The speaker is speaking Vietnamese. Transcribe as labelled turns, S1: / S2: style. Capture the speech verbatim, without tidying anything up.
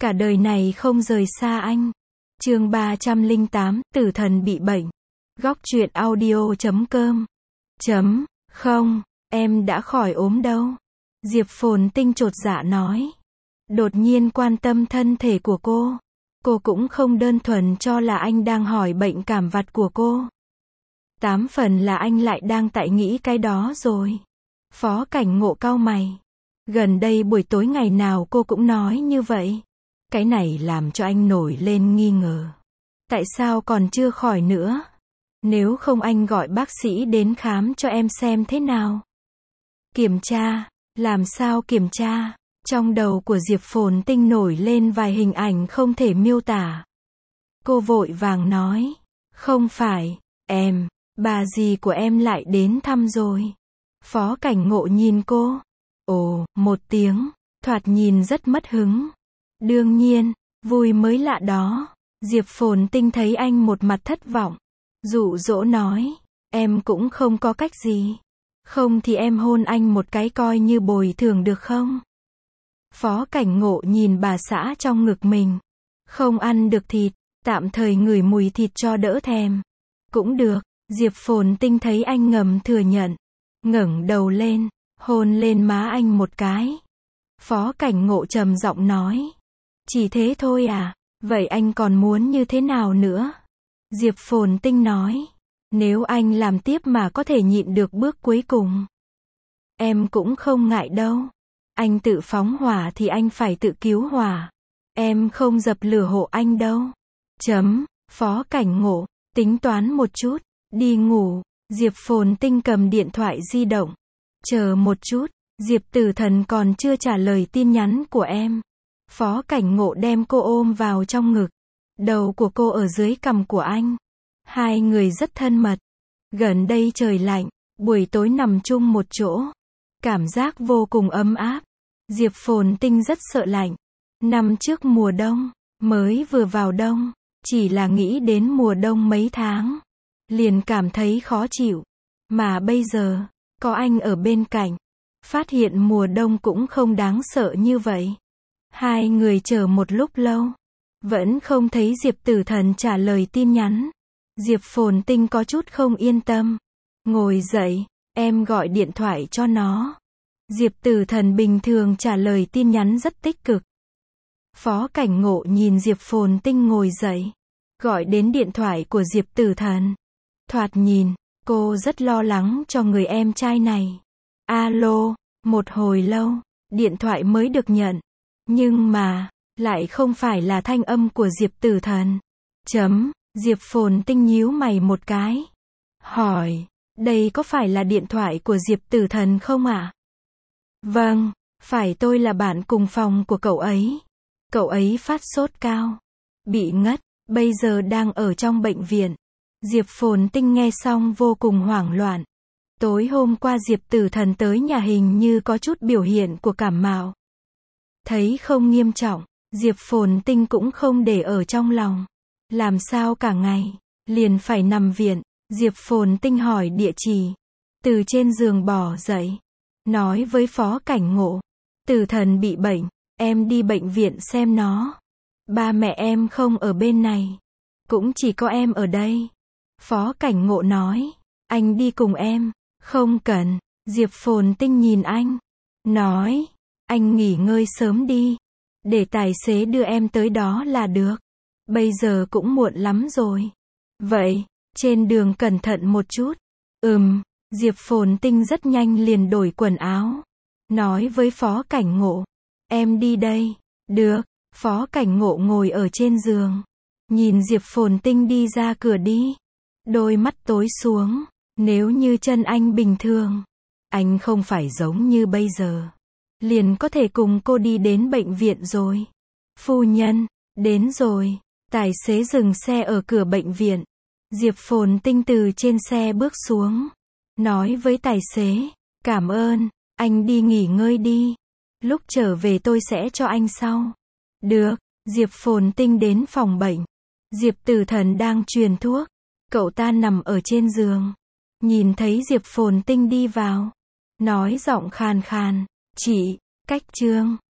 S1: Cả đời này không rời xa anh. Chương ba trăm lẻ tám, tử thần bị bệnh. Góc truyện audio chấm com. Chấm, không, em đã khỏi ốm đâu. Diệp Phồn Tinh chột dạ nói. Đột nhiên quan tâm thân thể của cô. Cô cũng không đơn thuần cho là anh đang hỏi bệnh cảm vặt của cô. Tám phần là anh lại đang tại nghĩ cái đó rồi. Phó Cảnh Ngộ cau mày. Gần đây buổi tối ngày nào cô cũng nói như vậy. Cái này làm cho anh nổi lên nghi ngờ. Tại sao còn chưa khỏi nữa? Nếu không anh gọi bác sĩ đến khám cho em xem thế nào. Kiểm tra, làm sao kiểm tra? Trong đầu của Diệp Phồn Tinh nổi lên vài hình ảnh không thể miêu tả. Cô vội vàng nói, không phải, em, bà dì của em lại đến thăm rồi. Phó Cảnh Ngộ nhìn cô. Ồ, một tiếng, thoạt nhìn rất mất hứng. Đương nhiên, vui mới lạ đó. Diệp Phồn Tinh thấy anh một mặt thất vọng. Dụ dỗ nói, em cũng không có cách gì. Không thì em hôn anh một cái coi như bồi thường được không? Phó Cảnh Ngộ nhìn bà xã trong ngực mình. Không ăn được thịt, tạm thời ngửi mùi thịt cho đỡ thèm. Cũng được, Diệp Phồn Tinh thấy anh ngầm thừa nhận. Ngẩng đầu lên, hôn lên má anh một cái. Phó Cảnh Ngộ trầm giọng nói. Chỉ thế thôi à, vậy anh còn muốn như thế nào nữa? Diệp Phồn Tinh nói. Nếu anh làm tiếp mà có thể nhịn được bước cuối cùng. Em cũng không ngại đâu. Anh tự phóng hỏa thì anh phải tự cứu hỏa. Em không dập lửa hộ anh đâu. Chấm, Phó Cảnh Ngộ, tính toán một chút, đi ngủ. Diệp Phồn Tinh cầm điện thoại di động. Chờ một chút, Diệp Tử Thần còn chưa trả lời tin nhắn của em. Phó Cảnh Ngộ đem cô ôm vào trong ngực. Đầu của cô ở dưới cằm của anh. Hai người rất thân mật. Gần đây trời lạnh, buổi tối nằm chung một chỗ. Cảm giác vô cùng ấm áp. Diệp Phồn Tinh rất sợ lạnh. Năm trước mùa đông, mới vừa vào đông, chỉ là nghĩ đến mùa đông mấy tháng, liền cảm thấy khó chịu. Mà bây giờ, có anh ở bên cạnh, phát hiện mùa đông cũng không đáng sợ như vậy. Hai người chờ một lúc lâu, vẫn không thấy Diệp Tử Thần trả lời tin nhắn. Diệp Phồn Tinh có chút không yên tâm. Ngồi dậy, em gọi điện thoại cho nó. Diệp Tử Thần bình thường trả lời tin nhắn rất tích cực. Phó Cảnh Ngộ nhìn Diệp Phồn Tinh ngồi dậy, gọi đến điện thoại của Diệp Tử Thần. Thoạt nhìn, cô rất lo lắng cho người em trai này. Alo, một hồi lâu, điện thoại mới được nhận. Nhưng mà, lại không phải là thanh âm của Diệp Tử Thần. Chấm, Diệp Phồn Tinh nhíu mày một cái. Hỏi, đây có phải là điện thoại của Diệp Tử Thần không ạ? À? Vâng, phải, tôi là bạn cùng phòng của cậu ấy. Cậu ấy phát sốt cao, bị ngất, bây giờ đang ở trong bệnh viện. Diệp Phồn Tinh nghe xong vô cùng hoảng loạn. Tối hôm qua Diệp Tử Thần tới nhà hình như có chút biểu hiện của cảm mạo. Thấy không nghiêm trọng, Diệp Phồn Tinh cũng không để ở trong lòng. Làm sao cả ngày, liền phải nằm viện. Diệp Phồn Tinh hỏi địa chỉ. Từ trên giường bò dậy, nói với Phó Cảnh Ngộ. Tử Thần bị bệnh, em đi bệnh viện xem nó. Ba mẹ em không ở bên này, cũng chỉ có em ở đây. Phó Cảnh Ngộ nói, anh đi cùng em. Không cần. Diệp Phồn Tinh nhìn anh, nói, anh nghỉ ngơi sớm đi, để tài xế đưa em tới đó là được. Bây giờ cũng muộn lắm rồi. Vậy, trên đường cẩn thận một chút. Ừm, Diệp Phồn Tinh rất nhanh liền đổi quần áo. Nói với Phó Cảnh Ngộ, em đi đây. Được. Phó Cảnh Ngộ ngồi ở trên giường, nhìn Diệp Phồn Tinh đi ra cửa đi. Đôi mắt tối xuống. Nếu như chân anh bình thường, anh không phải giống như bây giờ, liền có thể cùng cô đi đến bệnh viện rồi. Phu nhân, đến rồi. Tài xế dừng xe ở cửa bệnh viện. Diệp Phồn Tinh từ trên xe bước xuống, nói với tài xế, cảm ơn, anh đi nghỉ ngơi đi. Lúc trở về tôi sẽ cho anh sau. Được. Diệp Phồn Tinh đến phòng bệnh. Diệp Tử Thần đang truyền thuốc. Cậu ta nằm ở trên giường, nhìn thấy Diệp Phồn Tinh đi vào, nói giọng khàn khàn, chị, cách chương.